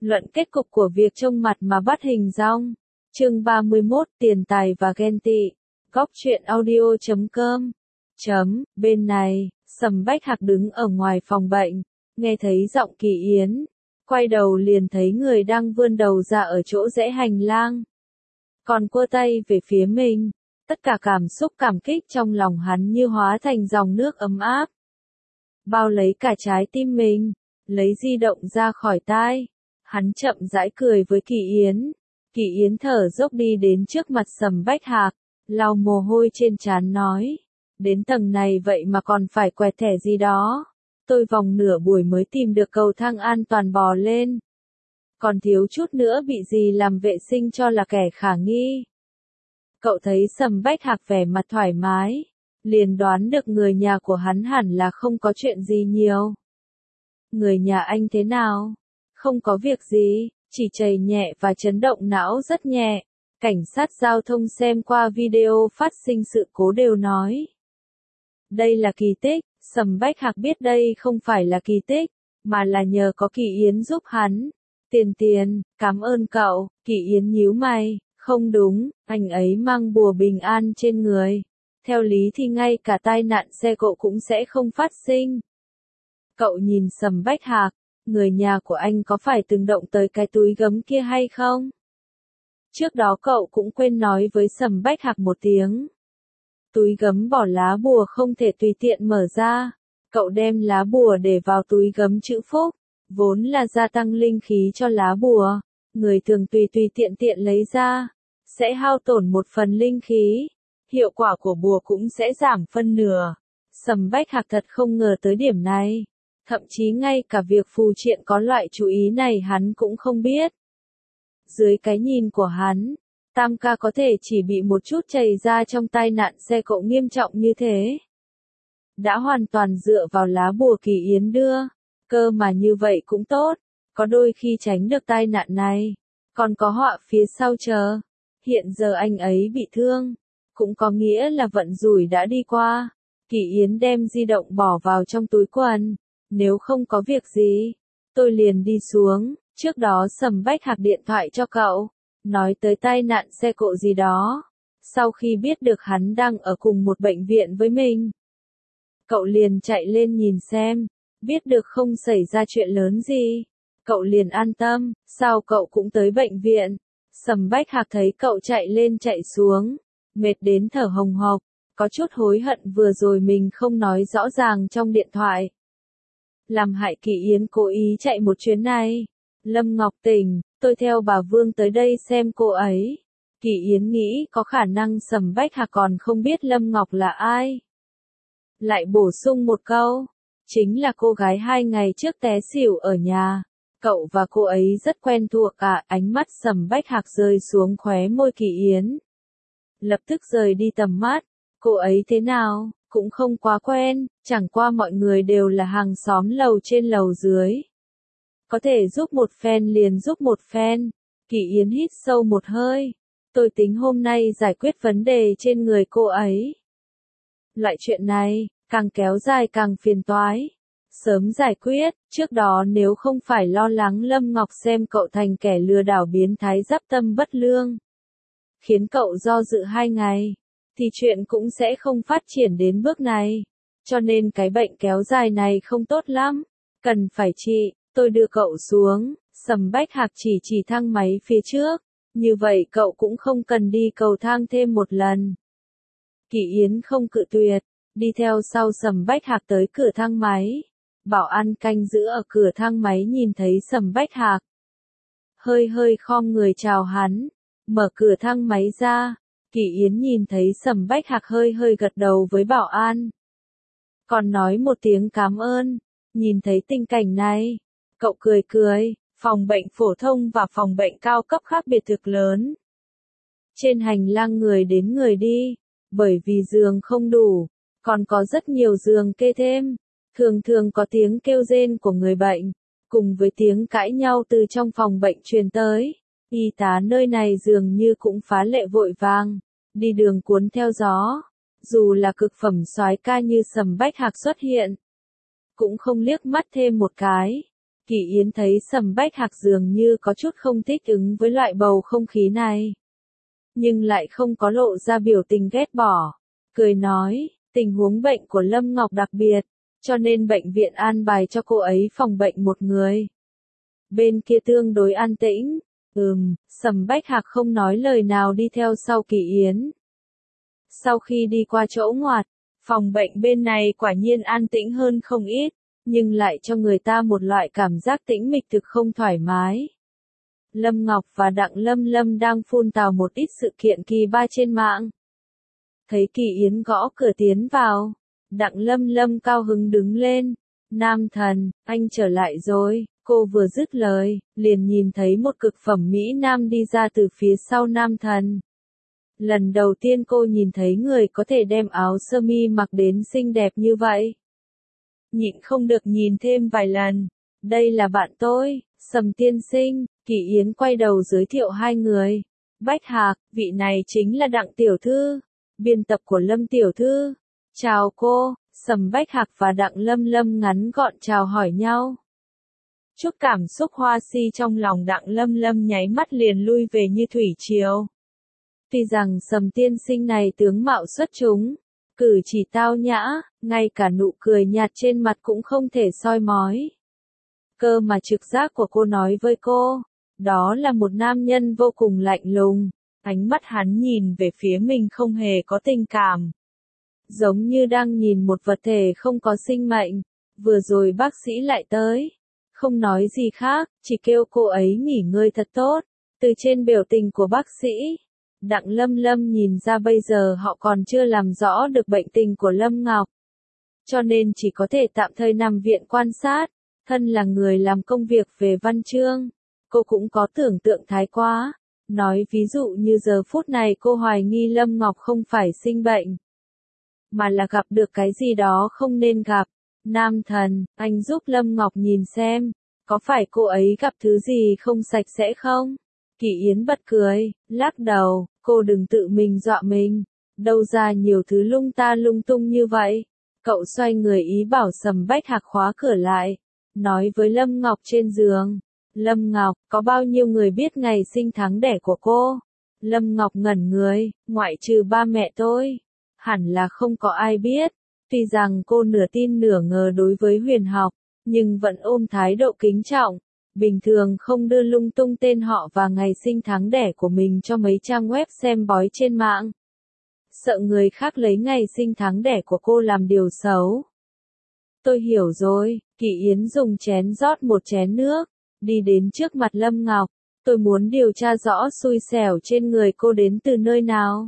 Luận kết cục của việc trông mặt mà bắt hình dong. Chương 31 Tiền tài và ghen tị. Góc truyện audio.com. Bên này, Sầm Bách Hạc đứng ở ngoài phòng bệnh, nghe thấy giọng Kỳ Yến. Quay đầu liền thấy người đang vươn đầu ra ở chỗ rẽ hành lang. Còn cua tay về phía mình, tất cả cảm xúc cảm kích trong lòng hắn như hóa thành dòng nước ấm áp. Bao lấy cả trái tim mình, lấy di động ra khỏi tai. Hắn chậm rãi cười với Kỳ Yến. Kỳ Yến thở dốc đi đến trước mặt Sầm Bách Hạc, lau mồ hôi trên trán nói. Đến tầng này vậy mà còn phải quẹt thẻ gì đó. Tôi vòng nửa buổi mới tìm được cầu thang an toàn bò lên. Còn thiếu chút nữa bị gì làm vệ sinh cho là kẻ khả nghi. Cậu thấy Sầm Bách Hạc vẻ mặt thoải mái, liền đoán được người nhà của hắn hẳn là không có chuyện gì nhiều. Người nhà anh thế nào? Không có việc gì, chỉ chảy nhẹ và chấn động não rất nhẹ. Cảnh sát giao thông xem qua video phát sinh sự cố đều nói. Đây là kỳ tích, Sầm Bách Hạc biết đây không phải là kỳ tích, mà là nhờ có Kỳ Yến giúp hắn. Tiền, cảm ơn cậu. Kỳ Yến nhíu mày, không đúng, anh ấy mang bùa bình an trên người. Theo lý thì ngay cả tai nạn xe cộ cũng sẽ không phát sinh. Cậu nhìn Sầm Bách Hạc, người nhà của anh có phải từng động tới cái túi gấm kia hay không? Trước đó cậu cũng quên nói với Sầm Bách Hạc một tiếng. Túi gấm bỏ lá bùa không thể tùy tiện mở ra. Cậu đem lá bùa để vào túi gấm chữ phúc, vốn là gia tăng linh khí cho lá bùa. Người thường tùy tiện lấy ra, sẽ hao tổn một phần linh khí. Hiệu quả của bùa cũng sẽ giảm phân nửa. Sầm Bách Hạc thật không ngờ tới điểm này. Thậm chí ngay cả việc phù triện có loại chú ý này hắn cũng không biết. Dưới cái nhìn của hắn, Tam ca có thể chỉ bị một chút chảy ra trong tai nạn xe cộ nghiêm trọng như thế. Đã hoàn toàn dựa vào lá bùa Kỳ Yến đưa, cơ mà như vậy cũng tốt, có đôi khi tránh được tai nạn này, còn có họa phía sau chờ. Hiện giờ anh ấy bị thương, cũng có nghĩa là vận rủi đã đi qua. Kỳ Yến đem di động bỏ vào trong túi quần. Nếu không có việc gì, tôi liền đi xuống. Trước đó Sầm Bách Hạc điện thoại cho cậu, nói tới tai nạn xe cộ gì đó. Sau khi biết được hắn đang ở cùng một bệnh viện với mình, cậu liền chạy lên nhìn xem, biết được không xảy ra chuyện lớn gì. Cậu liền an tâm, sao cậu cũng tới bệnh viện. Sầm Bách Hạc thấy cậu chạy lên chạy xuống, mệt đến thở hồng hộc, có chút hối hận vừa rồi mình không nói rõ ràng trong điện thoại. Làm hại Kỳ Yến cố ý chạy một chuyến này. Lâm Ngọc tỉnh, tôi theo bà Vương tới đây xem cô ấy. Kỳ Yến nghĩ có khả năng Sầm Bách Hạc còn không biết Lâm Ngọc là ai. Lại bổ sung một câu, chính là cô gái 2 ngày trước té xỉu ở nhà. Cậu và cô ấy rất quen thuộc à. Ánh mắt Sầm Bách Hạc rơi xuống khóe môi Kỳ Yến. Lập tức rời đi tầm mắt. Cô ấy thế nào? Cũng không quá quen, chẳng qua mọi người đều là hàng xóm lầu trên lầu dưới. Có thể giúp một phen liền giúp một phen. Kỳ Yến hít sâu một hơi. Tôi tính hôm nay giải quyết vấn đề trên người cô ấy. Loại chuyện này, càng kéo dài càng phiền toái. Sớm giải quyết, trước đó nếu không phải lo lắng Lâm Ngọc xem cậu thành kẻ lừa đảo biến thái giáp tâm bất lương, khiến cậu do dự 2 ngày. Thì chuyện cũng sẽ không phát triển đến bước này. Cho nên cái bệnh kéo dài này không tốt lắm. Cần phải trị, tôi đưa cậu xuống. Sầm Bách Hạc chỉ thang máy phía trước. Như vậy cậu cũng không cần đi cầu thang thêm một lần. Kỳ Yến không cự tuyệt. Đi theo sau Sầm Bách Hạc tới cửa thang máy. Bảo an canh giữ ở cửa thang máy nhìn thấy Sầm Bách Hạc, hơi khom người chào hắn. Mở cửa thang máy ra. Kỳ Yến nhìn thấy Sầm Bách Hạc hơi gật đầu với bảo an. Còn nói một tiếng cảm ơn. Nhìn thấy tình cảnh này, cậu cười. Phòng bệnh phổ thông và phòng bệnh cao cấp khác biệt thực lớn. Trên hành lang người đến người đi, bởi vì giường không đủ, còn có rất nhiều giường kê thêm. Thường có tiếng kêu rên của người bệnh, cùng với tiếng cãi nhau từ trong phòng bệnh truyền tới. Y tá nơi này dường như cũng phá lệ vội vàng, đi đường cuốn theo gió. Dù là cực phẩm soái ca như Sầm Bách Hạc xuất hiện, cũng không liếc mắt thêm một cái. Kỷ Yến thấy Sầm Bách Hạc dường như có chút không thích ứng với loại bầu không khí này. Nhưng lại không có lộ ra biểu tình ghét bỏ. Cười nói, tình huống bệnh của Lâm Ngọc đặc biệt, cho nên bệnh viện an bài cho cô ấy phòng bệnh một người. Bên kia tương đối an tĩnh. Sầm Bách Hạc không nói lời nào đi theo sau Kỷ Yến. Sau khi đi qua chỗ ngoặt, phòng bệnh bên này quả nhiên an tĩnh hơn không ít, nhưng lại cho người ta một loại cảm giác tĩnh mịch thực không thoải mái. Lâm Ngọc và Đặng Lâm Lâm đang phun tào một ít sự kiện kỳ ba trên mạng. Thấy Kỷ Yến gõ cửa tiến vào, Đặng Lâm Lâm cao hứng đứng lên. Nam thần, anh trở lại rồi. Cô vừa dứt lời, liền nhìn thấy một cực phẩm Mỹ Nam đi ra từ phía sau nam thần. Lần đầu tiên cô nhìn thấy người có thể đem áo sơ mi mặc đến xinh đẹp như vậy. Nhịn không được nhìn thêm vài lần. Đây là bạn tôi, Sầm tiên sinh. Kỷ Yến quay đầu giới thiệu hai người. Bách Hạc, vị này chính là Đặng tiểu thư, biên tập của Lâm tiểu thư. Chào cô. Sầm Bách Hạc và Đặng Lâm Lâm ngắn gọn chào hỏi nhau. Chút cảm xúc hoa si trong lòng Đặng Lâm Lâm nháy mắt liền lui về như thủy triều. Tuy rằng Sầm tiên sinh này tướng mạo xuất chúng, cử chỉ tao nhã, ngay cả nụ cười nhạt trên mặt cũng không thể soi mói. Cơ mà trực giác của cô nói với cô, đó là một nam nhân vô cùng lạnh lùng, ánh mắt hắn nhìn về phía mình không hề có tình cảm. Giống như đang nhìn một vật thể không có sinh mệnh. Vừa rồi bác sĩ lại tới. Không nói gì khác, chỉ kêu cô ấy nghỉ ngơi thật tốt. Từ trên biểu tình của bác sĩ, Đặng Lâm Lâm nhìn ra bây giờ họ còn chưa làm rõ được bệnh tình của Lâm Ngọc. Cho nên chỉ có thể tạm thời nằm viện quan sát. Thân là người làm công việc về văn chương, cô cũng có tưởng tượng thái quá. Nói ví dụ như giờ phút này cô hoài nghi Lâm Ngọc không phải sinh bệnh, mà là gặp được cái gì đó không nên gặp. Nam thần, anh giúp Lâm Ngọc nhìn xem, có phải cô ấy gặp thứ gì không sạch sẽ không? Kỷ Yến bật cười, lắc đầu, cô đừng tự mình dọa mình. Đâu ra nhiều thứ lung ta lung tung như vậy. Cậu xoay người ý bảo Sầm Bách Hạc khóa cửa lại, nói với Lâm Ngọc trên giường. Lâm Ngọc, có bao nhiêu người biết ngày sinh tháng đẻ của cô? Lâm Ngọc ngẩn người, ngoại trừ ba mẹ tôi. Hẳn là không có ai biết. Tuy rằng cô nửa tin nửa ngờ đối với huyền học, nhưng vẫn ôm thái độ kính trọng. Bình thường không đưa lung tung tên họ và ngày sinh tháng đẻ của mình cho mấy trang web xem bói trên mạng. Sợ người khác lấy ngày sinh tháng đẻ của cô làm điều xấu. Tôi hiểu rồi. Kỷ Yến dùng chén rót một chén nước, đi đến trước mặt Lâm Ngọc. Tôi muốn điều tra rõ xui xẻo trên người cô đến từ nơi nào.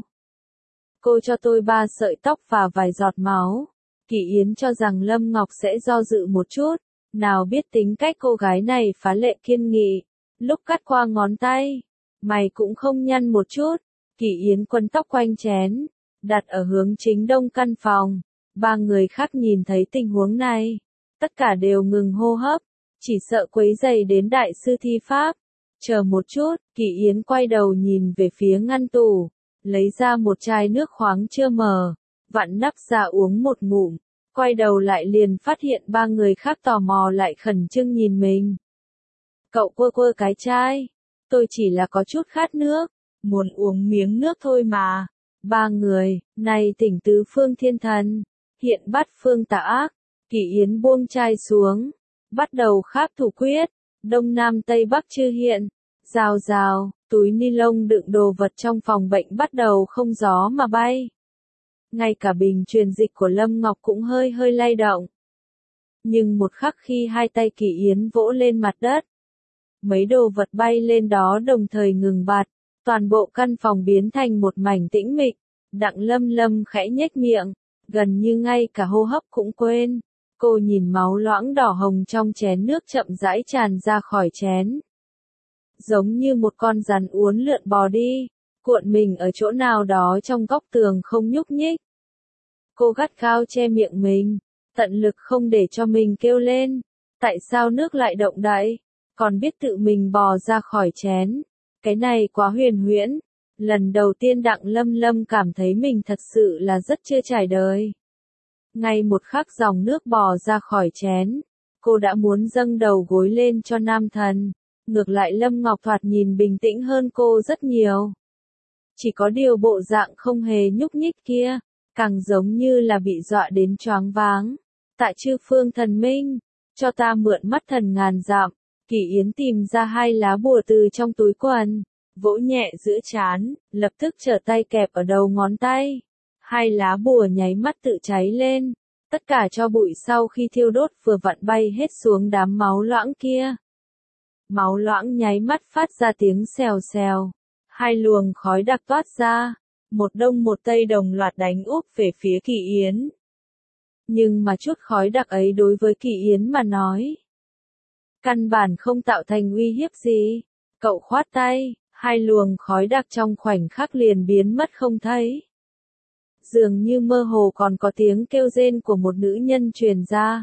Cô cho tôi 3 sợi tóc và vài giọt máu. Kỷ Yến cho rằng Lâm Ngọc sẽ do dự một chút, nào biết tính cách cô gái này phá lệ kiên nghị. Lúc cắt qua ngón tay, mày cũng không nhăn một chút. Kỷ Yến quấn tóc quanh chén, đặt ở hướng chính đông căn phòng. 3 người khác nhìn thấy tình huống này, tất cả đều ngừng hô hấp, chỉ sợ quấy rầy đến đại sư thi pháp. Chờ một chút, Kỷ Yến quay đầu nhìn về phía ngăn tủ, lấy ra một chai nước khoáng chưa mở, vặn nắp ra uống một ngụm, quay đầu lại liền phát hiện 3 người khác tò mò lại khẩn trương nhìn mình. Cậu quơ quơ cái chai, tôi chỉ là có chút khát nước, muốn uống miếng nước thôi mà. 3 người, này tỉnh tứ phương thiên thần, hiện bắt phương tà ác. Kỷ Yến buông chai xuống, bắt đầu kháp thủ quyết, đông nam tây bắc chư hiện. Rào rào, túi ni lông đựng đồ vật trong phòng bệnh bắt đầu không gió mà bay. Ngay cả bình truyền dịch của Lâm Ngọc cũng hơi hơi lay động. Nhưng một khắc khi hai tay Kỷ Yến vỗ lên mặt đất, mấy đồ vật bay lên đó đồng thời ngừng bặt, toàn bộ căn phòng biến thành một mảnh tĩnh mịch. Đặng Lâm Lâm khẽ nhếch miệng, gần như ngay cả hô hấp cũng quên. Cô nhìn máu loãng đỏ hồng trong chén nước chậm rãi tràn ra khỏi chén. Giống như một con rắn uốn lượn bò đi, cuộn mình ở chỗ nào đó trong góc tường không nhúc nhích. Cô gắt gao che miệng mình, tận lực không để cho mình kêu lên. Tại sao nước lại động đậy? Còn biết tự mình bò ra khỏi chén. Cái này quá huyền huyễn. Lần đầu tiên Đặng Lâm Lâm cảm thấy mình thật sự là rất chưa trải đời. Ngay một khắc dòng nước bò ra khỏi chén, cô đã muốn dâng đầu gối lên cho nam thần. Ngược lại Lâm Ngọc thoạt nhìn bình tĩnh hơn cô rất nhiều. Chỉ có điều bộ dạng không hề nhúc nhích kia, càng giống như là bị dọa đến choáng váng. Tạ Chư Phương thần minh, cho ta mượn mắt thần ngàn dặm. Kỷ Yến tìm ra 2 lá bùa từ trong túi quần, vỗ nhẹ giữa trán, lập tức trở tay kẹp ở đầu ngón tay. 2 lá bùa nháy mắt tự cháy lên, tất cả tro bụi sau khi thiêu đốt vừa vặn bay hết xuống đám máu loãng kia. Máu loãng nháy mắt phát ra tiếng xèo xèo, 2 luồng khói đặc toát ra, một đông một tây đồng loạt đánh úp về phía Kỷ Yến. Nhưng mà chút khói đặc ấy đối với Kỷ Yến mà nói, căn bản không tạo thành uy hiếp gì. Cậu khoát tay, 2 luồng khói đặc trong khoảnh khắc liền biến mất không thấy. Dường như mơ hồ còn có tiếng kêu rên của một nữ nhân truyền ra.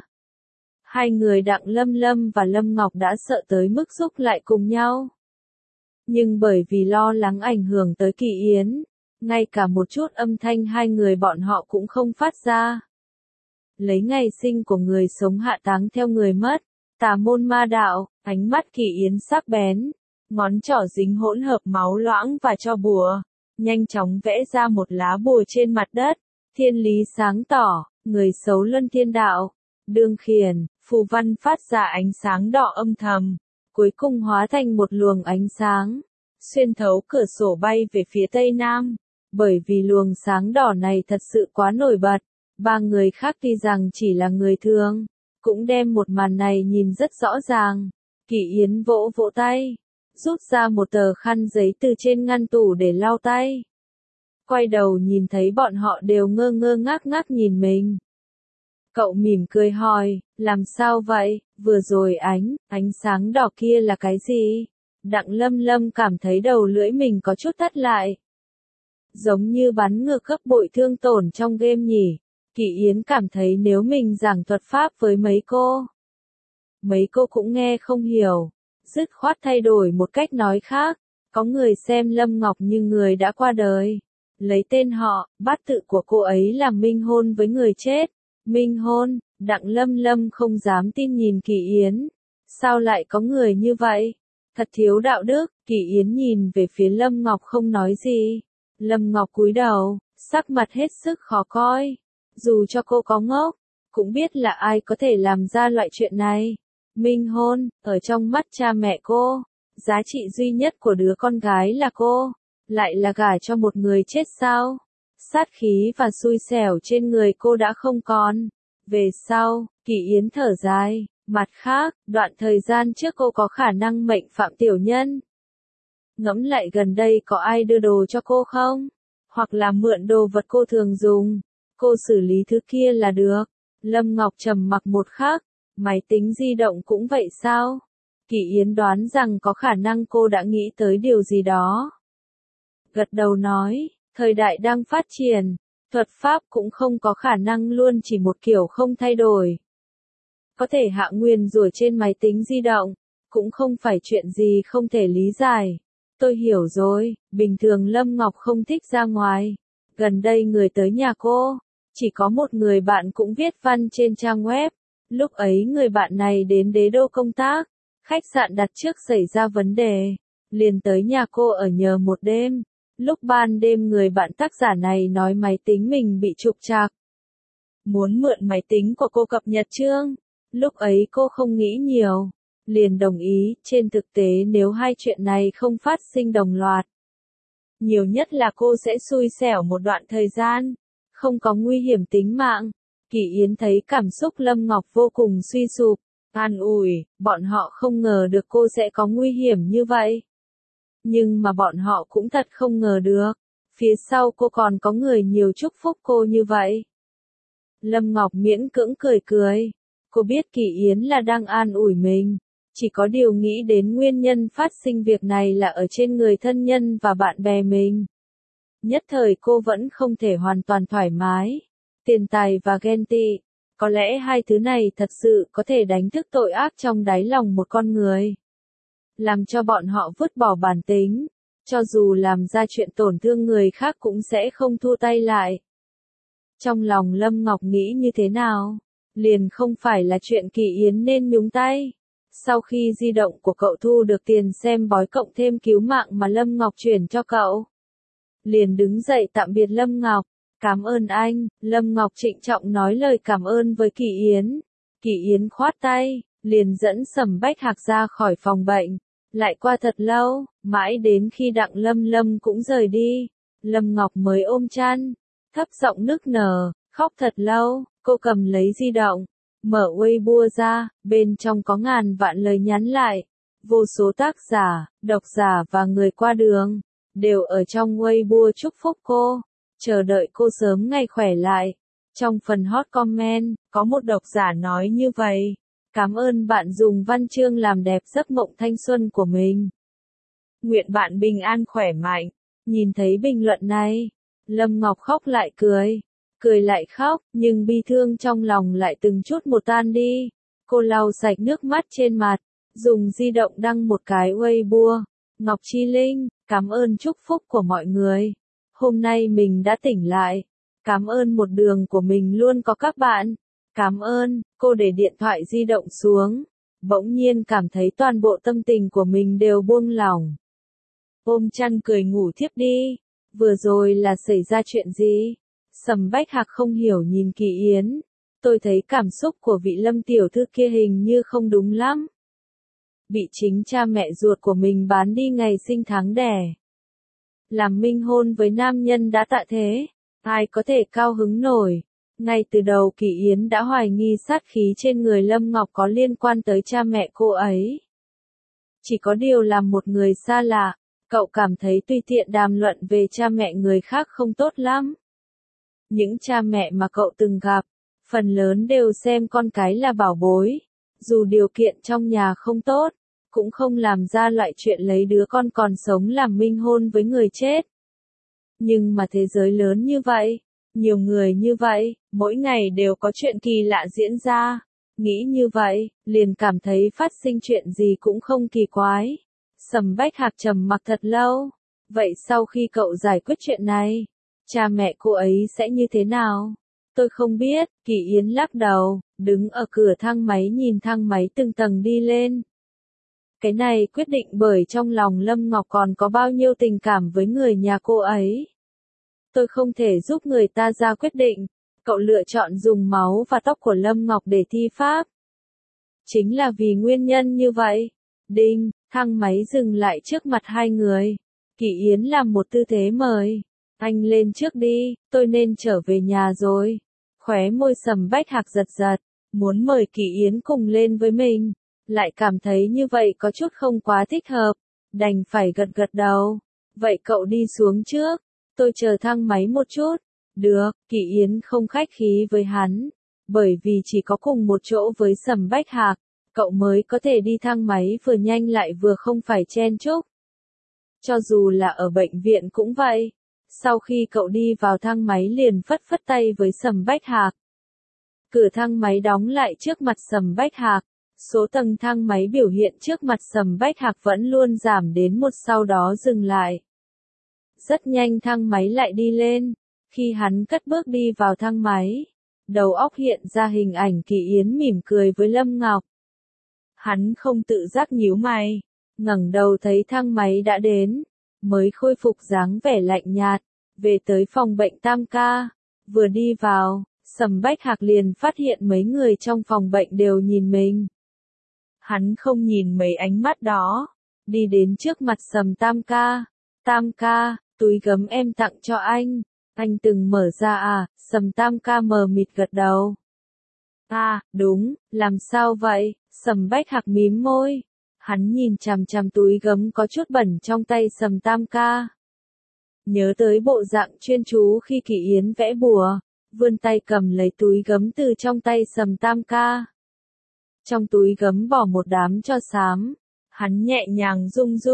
2 người Đặng Lâm Lâm và Lâm Ngọc đã sợ tới mức xúc lại cùng nhau. Nhưng bởi vì lo lắng ảnh hưởng tới Kỷ Yến, ngay cả một chút âm thanh 2 người bọn họ cũng không phát ra. Lấy ngày sinh của người sống hạ táng theo người mất, tà môn ma đạo, ánh mắt Kỷ Yến sắc bén, ngón trỏ dính hỗn hợp máu loãng và tro bùa, nhanh chóng vẽ ra một lá bùa trên mặt đất. Thiên lý sáng tỏ, người xấu luân thiên đạo, đương khiển, phù văn phát ra ánh sáng đỏ âm thầm, cuối cùng hóa thành một luồng ánh sáng, xuyên thấu cửa sổ bay về phía tây nam. Bởi vì luồng sáng đỏ này thật sự quá nổi bật, 3 người khác tuy rằng chỉ là người thường, cũng đem một màn này nhìn rất rõ ràng. Kỷ Yến vỗ vỗ tay, rút ra một tờ khăn giấy từ trên ngăn tủ để lau tay. Quay đầu nhìn thấy bọn họ đều ngơ ngơ ngác ngác nhìn mình. Cậu mỉm cười hỏi, làm sao vậy, vừa rồi ánh sáng đỏ kia là cái gì? Đặng Lâm Lâm cảm thấy đầu lưỡi mình có chút thắt lại. Giống như bắn ngược gấp bội thương tổn trong game nhỉ. Kỷ Yến cảm thấy nếu mình giảng thuật pháp với mấy cô cũng nghe không hiểu. Dứt khoát thay đổi một cách nói khác, có người xem Lâm Ngọc như người đã qua đời. Lấy tên họ, bát tự của cô ấy là minh hôn với người chết. Minh hôn, Đặng Lâm Lâm không dám tin nhìn Kỷ Yến. Sao lại có người như vậy? Thật thiếu đạo đức. Kỷ Yến nhìn về phía Lâm Ngọc không nói gì. Lâm Ngọc cúi đầu, sắc mặt hết sức khó coi. Dù cho cô có ngốc, cũng biết là ai có thể làm ra loại chuyện này. Minh hôn, ở trong mắt cha mẹ cô, giá trị duy nhất của đứa con gái là cô, lại là gả cho một người chết sao? Sát khí và xui xẻo trên người cô đã không còn. Về sau, Kỷ Yến thở dài, mặt khác, đoạn thời gian trước cô có khả năng mệnh phạm tiểu nhân. Ngẫm lại gần đây có ai đưa đồ cho cô không? Hoặc là mượn đồ vật cô thường dùng, cô xử lý thứ kia là được. Lâm Ngọc trầm mặc một khắc, máy tính di động cũng vậy sao? Kỷ Yến đoán rằng có khả năng cô đã nghĩ tới điều gì đó. Gật đầu nói, thời đại đang phát triển, thuật pháp cũng không có khả năng luôn chỉ một kiểu không thay đổi. Có thể hạ nguyền rủa trên máy tính di động, cũng không phải chuyện gì không thể lý giải. Tôi hiểu rồi, bình thường Lâm Ngọc không thích ra ngoài. Gần đây người tới nhà cô, chỉ có một người bạn cũng viết văn trên trang web. Lúc ấy người bạn này đến Đế Đô công tác, khách sạn đặt trước xảy ra vấn đề, liền tới nhà cô ở nhờ một đêm. Lúc ban đêm người bạn tác giả này nói máy tính mình bị trục trặc. Muốn mượn máy tính của cô cập nhật chương. Lúc ấy cô không nghĩ nhiều, liền đồng ý. Trên thực tế nếu hai chuyện này không phát sinh đồng loạt, nhiều nhất là cô sẽ xui xẻo một đoạn thời gian, không có nguy hiểm tính mạng. Kỷ Yến thấy cảm xúc Lâm Ngọc vô cùng suy sụp, an ủi, bọn họ không ngờ được cô sẽ có nguy hiểm như vậy. Nhưng mà bọn họ cũng thật không ngờ được, phía sau cô còn có người nhiều chúc phúc cô như vậy. Lâm Ngọc miễn cưỡng cười cười, cô biết Kỷ Yến là đang an ủi mình, chỉ có điều nghĩ đến nguyên nhân phát sinh việc này là ở trên người thân nhân và bạn bè mình. Nhất thời cô vẫn không thể hoàn toàn thoải mái. Tiền tài và ghen tị, có lẽ hai thứ này thật sự có thể đánh thức tội ác trong đáy lòng một con người, làm cho bọn họ vứt bỏ bản tính, cho dù làm ra chuyện tổn thương người khác cũng sẽ không thua tay lại. Trong lòng Lâm Ngọc nghĩ như thế nào? liền không phải là chuyện Kỳ Yến nên nhúng tay. Sau khi di động của cậu thu được tiền xem bói cộng thêm cứu mạng mà Lâm Ngọc chuyển cho cậu, liền đứng dậy tạm biệt Lâm Ngọc. Cảm ơn anh, Lâm Ngọc trịnh trọng nói lời cảm ơn với Kỳ Yến. Kỳ Yến khoát tay, liền dẫn Sầm Bách Hạc ra khỏi phòng bệnh. Lại qua thật lâu, mãi đến khi Đặng Lâm Lâm cũng rời đi, Lâm Ngọc mới ôm chăn, thấp giọng nức nở, khóc thật lâu. Cô cầm lấy di động, mở Weibo ra, bên trong có ngàn vạn lời nhắn lại. Vô số tác giả, độc giả và người qua đường đều ở trong Weibo chúc phúc cô, chờ đợi cô sớm ngày khỏe lại. Trong phần hot comment, có một độc giả nói như vậy: cảm ơn bạn dùng văn chương làm đẹp giấc mộng thanh xuân của mình. Nguyện bạn bình an khỏe mạnh. Nhìn thấy bình luận này, Lâm Ngọc khóc lại cười, cười lại khóc, nhưng bi thương trong lòng lại từng chút một tan đi. Cô lau sạch nước mắt trên mặt, dùng di động đăng một cái Weibo. Ngọc Chi Linh, cảm ơn chúc phúc của mọi người. Hôm nay mình đã tỉnh lại. Cảm ơn một đường của mình luôn có các bạn. Cảm ơn. Cô để điện thoại di động xuống, bỗng nhiên cảm thấy toàn bộ tâm tình của mình đều buông lỏng. Ôm chăn cười ngủ thiếp đi. Vừa rồi là xảy ra chuyện gì? Sầm Bách Hạc không hiểu nhìn Kỳ Yến. Tôi thấy cảm xúc của vị Lâm tiểu thư kia hình như không đúng lắm. Bị chính cha mẹ ruột của mình bán đi ngày sinh tháng đẻ, làm minh hôn với nam nhân đã tạ thế, ai có thể cao hứng nổi. Ngay từ đầu Kỳ Yến đã hoài nghi sát khí trên người Lâm Ngọc có liên quan tới cha mẹ cô ấy. Chỉ có điều là một người xa lạ, cậu cảm thấy tùy tiện đàm luận về cha mẹ người khác không tốt lắm. Những cha mẹ mà cậu từng gặp, phần lớn đều xem con cái là bảo bối. Dù điều kiện trong nhà không tốt, cũng không làm ra loại chuyện lấy đứa con còn sống làm minh hôn với người chết. Nhưng mà thế giới lớn như vậy, nhiều người như vậy, mỗi ngày đều có chuyện kỳ lạ diễn ra. Nghĩ như vậy, liền cảm thấy phát sinh chuyện gì cũng không kỳ quái. Sầm Bách Hạc trầm mặc thật lâu. Vậy sau khi cậu giải quyết chuyện này, cha mẹ cô ấy sẽ như thế nào? Tôi không biết. Kỳ Yến lắc đầu, đứng ở cửa thang máy nhìn thang máy từng tầng đi lên. Cái này quyết định bởi trong lòng Lâm Ngọc còn có bao nhiêu tình cảm với người nhà cô ấy. Tôi không thể giúp người ta ra quyết định. Cậu lựa chọn dùng máu và tóc của Lâm Ngọc để thi pháp. Chính là vì nguyên nhân như vậy. Đinh, thang máy dừng lại trước mặt hai người. Kỳ Yến làm một tư thế mời. Anh lên trước đi, tôi nên trở về nhà rồi. Khóe môi Sầm Bách Hạc giật giật, muốn mời Kỳ Yến cùng lên với mình. Lại cảm thấy như vậy có chút không quá thích hợp. Đành phải gật gật đầu. Vậy cậu đi xuống trước. Tôi chờ thang máy một chút. Được, Kỳ Yến không khách khí với hắn. Bởi vì chỉ có cùng một chỗ với Sầm Bách Hạc, cậu mới có thể đi thang máy vừa nhanh lại vừa không phải chen chúc. Cho dù là ở bệnh viện cũng vậy. Sau khi cậu đi vào thang máy liền phất phất tay với Sầm Bách Hạc. Cửa thang máy đóng lại trước mặt Sầm Bách Hạc. Số tầng thang máy biểu hiện trước mặt Sầm Bách Hạc vẫn luôn giảm đến 1 sau đó dừng lại. Rất nhanh thang máy lại đi lên. Khi hắn cất bước đi vào thang máy, đầu óc hiện ra hình ảnh Kỳ Yến mỉm cười với Lâm Ngọc. Hắn không tự giác nhíu mày, ngẩng đầu thấy thang máy đã đến, mới khôi phục dáng vẻ lạnh nhạt, về tới phòng bệnh Tam Ca. Vừa đi vào, Sầm Bách Hạc liền phát hiện mấy người trong phòng bệnh đều nhìn mình. Hắn không nhìn mấy ánh mắt đó, đi đến trước mặt Sầm Tam Ca. Tam Ca, túi gấm em tặng cho anh từng mở ra à? Sầm Tam Ca mờ mịt gật đầu. À, đúng, làm sao vậy? Sầm Bách Hạc mím môi. Hắn nhìn chằm chằm túi gấm có chút bẩn trong tay Sầm Tam Ca. Nhớ tới bộ dạng chuyên chú khi Kỳ Yến vẽ bùa, vươn tay cầm lấy túi gấm từ trong tay Sầm Tam Ca. Trong túi gấm bỏ một đám tro xám. Hắn nhẹ nhàng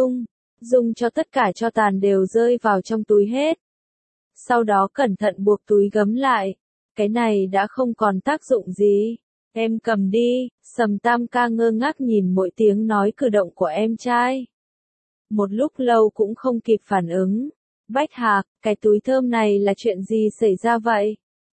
rung cho tất cả tro tàn đều rơi vào trong túi hết. Sau đó cẩn thận buộc túi gấm lại. Cái này đã không còn tác dụng gì. Em cầm đi. Sầm Tam Ca ngơ ngác nhìn mỗi tiếng nói cử động của em trai. Một lúc lâu cũng không kịp phản ứng. Bách Hạc, cái túi thơm này là chuyện gì xảy ra vậy?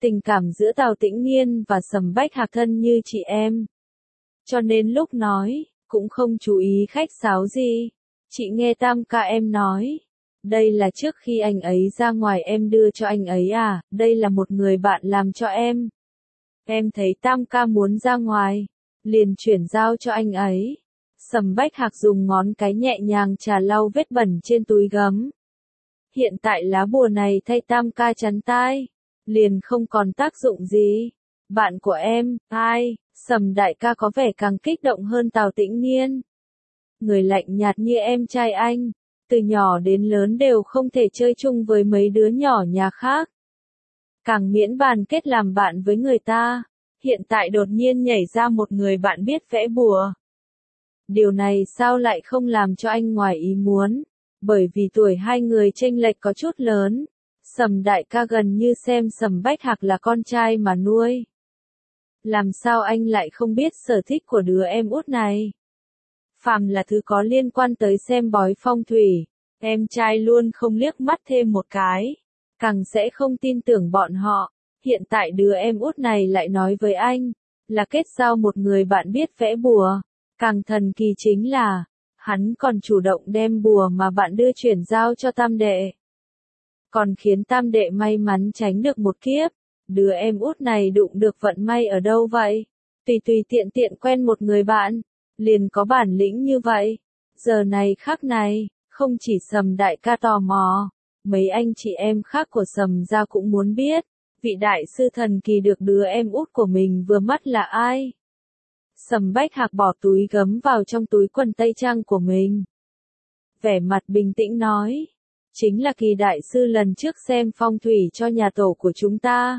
Tình cảm giữa Tào Tĩnh Nghiên và Sầm Bách Hạc thân như chị em. Cho nên lúc nói, cũng không chú ý khách sáo gì. Chị nghe Tam ca em nói. Đây là trước khi anh ấy ra ngoài em đưa cho anh ấy à, đây là một người bạn làm cho em. Em thấy Tam ca muốn ra ngoài, liền chuyển giao cho anh ấy. Sầm Bách Hạc dùng ngón cái nhẹ nhàng chà lau vết bẩn trên túi gấm. Hiện tại lá bùa này thay Tam ca chắn tai, liền không còn tác dụng gì. Bạn của em, ai? Sầm đại ca có vẻ càng kích động hơn Tào Tĩnh Nghiên. Người lạnh nhạt như em trai anh, từ nhỏ đến lớn đều không thể chơi chung với mấy đứa nhỏ nhà khác. Càng miễn bàn kết làm bạn với người ta, hiện tại đột nhiên nhảy ra một người bạn biết vẽ bùa. Điều này sao lại không làm cho anh ngoài ý muốn, bởi vì tuổi hai người chênh lệch có chút lớn. Sầm đại ca gần như xem Sầm Bách Hạc là con trai mà nuôi. Làm sao anh lại không biết sở thích của đứa em út này? Phàm là thứ có liên quan tới xem bói phong thủy, em trai luôn không liếc mắt thêm một cái, càng sẽ không tin tưởng bọn họ. Hiện tại đứa em út này lại nói với anh, là kết giao một người bạn biết vẽ bùa. Càng thần kỳ chính là, hắn còn chủ động đem bùa mà bạn đưa chuyển giao cho tam đệ. Còn khiến tam đệ may mắn tránh được một kiếp. Đứa em út này đụng được vận may ở đâu vậy? Tùy tùy tiện tiện quen một người bạn, liền có bản lĩnh như vậy. Giờ này khắc này, không chỉ Sầm đại ca tò mò, mấy anh chị em khác của Sầm gia cũng muốn biết, vị đại sư thần kỳ được đứa em út của mình vừa mắt là ai? Sầm Bách Hạc bỏ túi gấm vào trong túi quần tây trang của mình. Vẻ mặt bình tĩnh nói, chính là Kỳ đại sư lần trước xem phong thủy cho nhà tổ của chúng ta.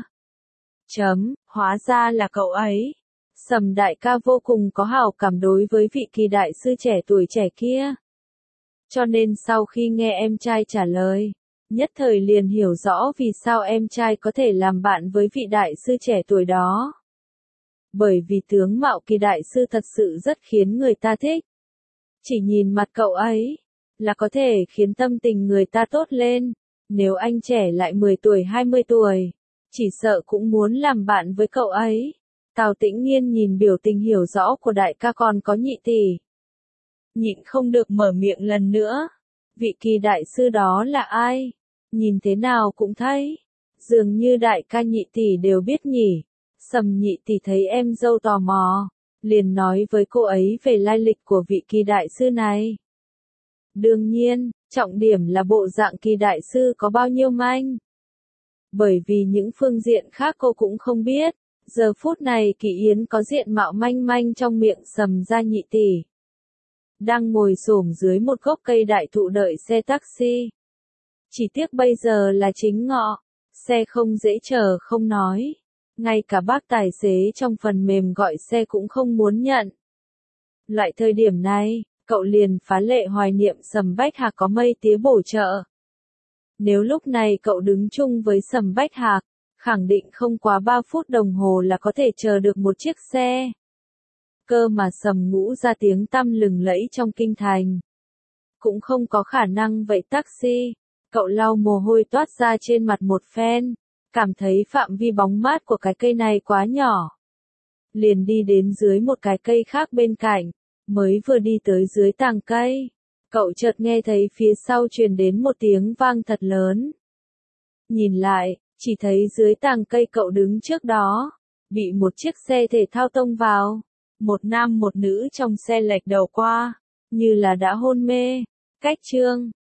Hóa ra là cậu ấy. Sầm đại ca vô cùng có hảo cảm đối với vị Kỳ đại sư trẻ tuổi trẻ kia. Cho nên sau khi nghe em trai trả lời, nhất thời liền hiểu rõ vì sao em trai có thể làm bạn với vị đại sư trẻ tuổi đó. Bởi vì tướng mạo Kỳ đại sư thật sự rất khiến người ta thích. Chỉ nhìn mặt cậu ấy, là có thể khiến tâm tình người ta tốt lên. Nếu anh trẻ lại 10 tuổi 20 tuổi, chỉ sợ cũng muốn làm bạn với cậu ấy. Tào Tĩnh Nghiên nhìn biểu tình hiểu rõ của đại ca còn có nhị tỷ. Nhịn không được mở miệng lần nữa. Vị Kỳ đại sư đó là ai? Nhìn thế nào cũng thấy. Dường như đại ca nhị tỷ đều biết nhỉ. Sầm nhị tỷ thấy em dâu tò mò, liền nói với cô ấy về lai lịch của vị Kỳ đại sư này. Đương nhiên, trọng điểm là bộ dạng Kỳ đại sư có bao nhiêu manh. Bởi vì những phương diện khác cô cũng không biết. Giờ phút này Kỳ Yến có diện mạo manh manh trong miệng Sầm gia nhị tỷ. Đang ngồi xổm dưới một gốc cây đại thụ đợi xe taxi. Chỉ tiếc bây giờ là chính ngọ, xe không dễ chờ không nói. Ngay cả bác tài xế trong phần mềm gọi xe cũng không muốn nhận. Loại thời điểm này, cậu liền phá lệ hoài niệm Sầm Bách Hạc có mây tía bổ trợ. Nếu lúc này cậu đứng chung với Sầm Bách Hạc, khẳng định không quá 3 phút đồng hồ là có thể chờ được một chiếc xe. Cơ mà Sầm Ngũ ra tiếng tăm lừng lẫy trong kinh thành. Cũng không có khả năng vậy taxi. Cậu lau mồ hôi toát ra trên mặt một phen. Cảm thấy phạm vi bóng mát của cái cây này quá nhỏ. Liền đi đến dưới một cái cây khác bên cạnh. Mới vừa đi tới dưới tàng cây, cậu chợt nghe thấy phía sau truyền đến một tiếng vang thật lớn. Nhìn lại, chỉ thấy dưới tàng cây cậu đứng trước đó, bị một chiếc xe thể thao tông vào. Một nam một nữ trong xe lệch đầu qua, như là đã hôn mê. Cách chương